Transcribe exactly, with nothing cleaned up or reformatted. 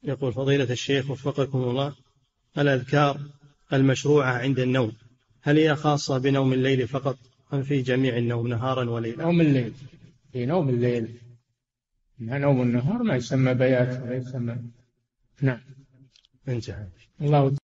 يقول فضيلة الشيخ وفقكم الله، الأذكار المشروعة عند النوم هل هي خاصة بنوم الليل فقط أم في جميع النوم نهارا وليلا؟ نوم الليل، في نوم الليل، نوم النهار ما يسمى بيات ولا يسمى. نعم. انتهى. الله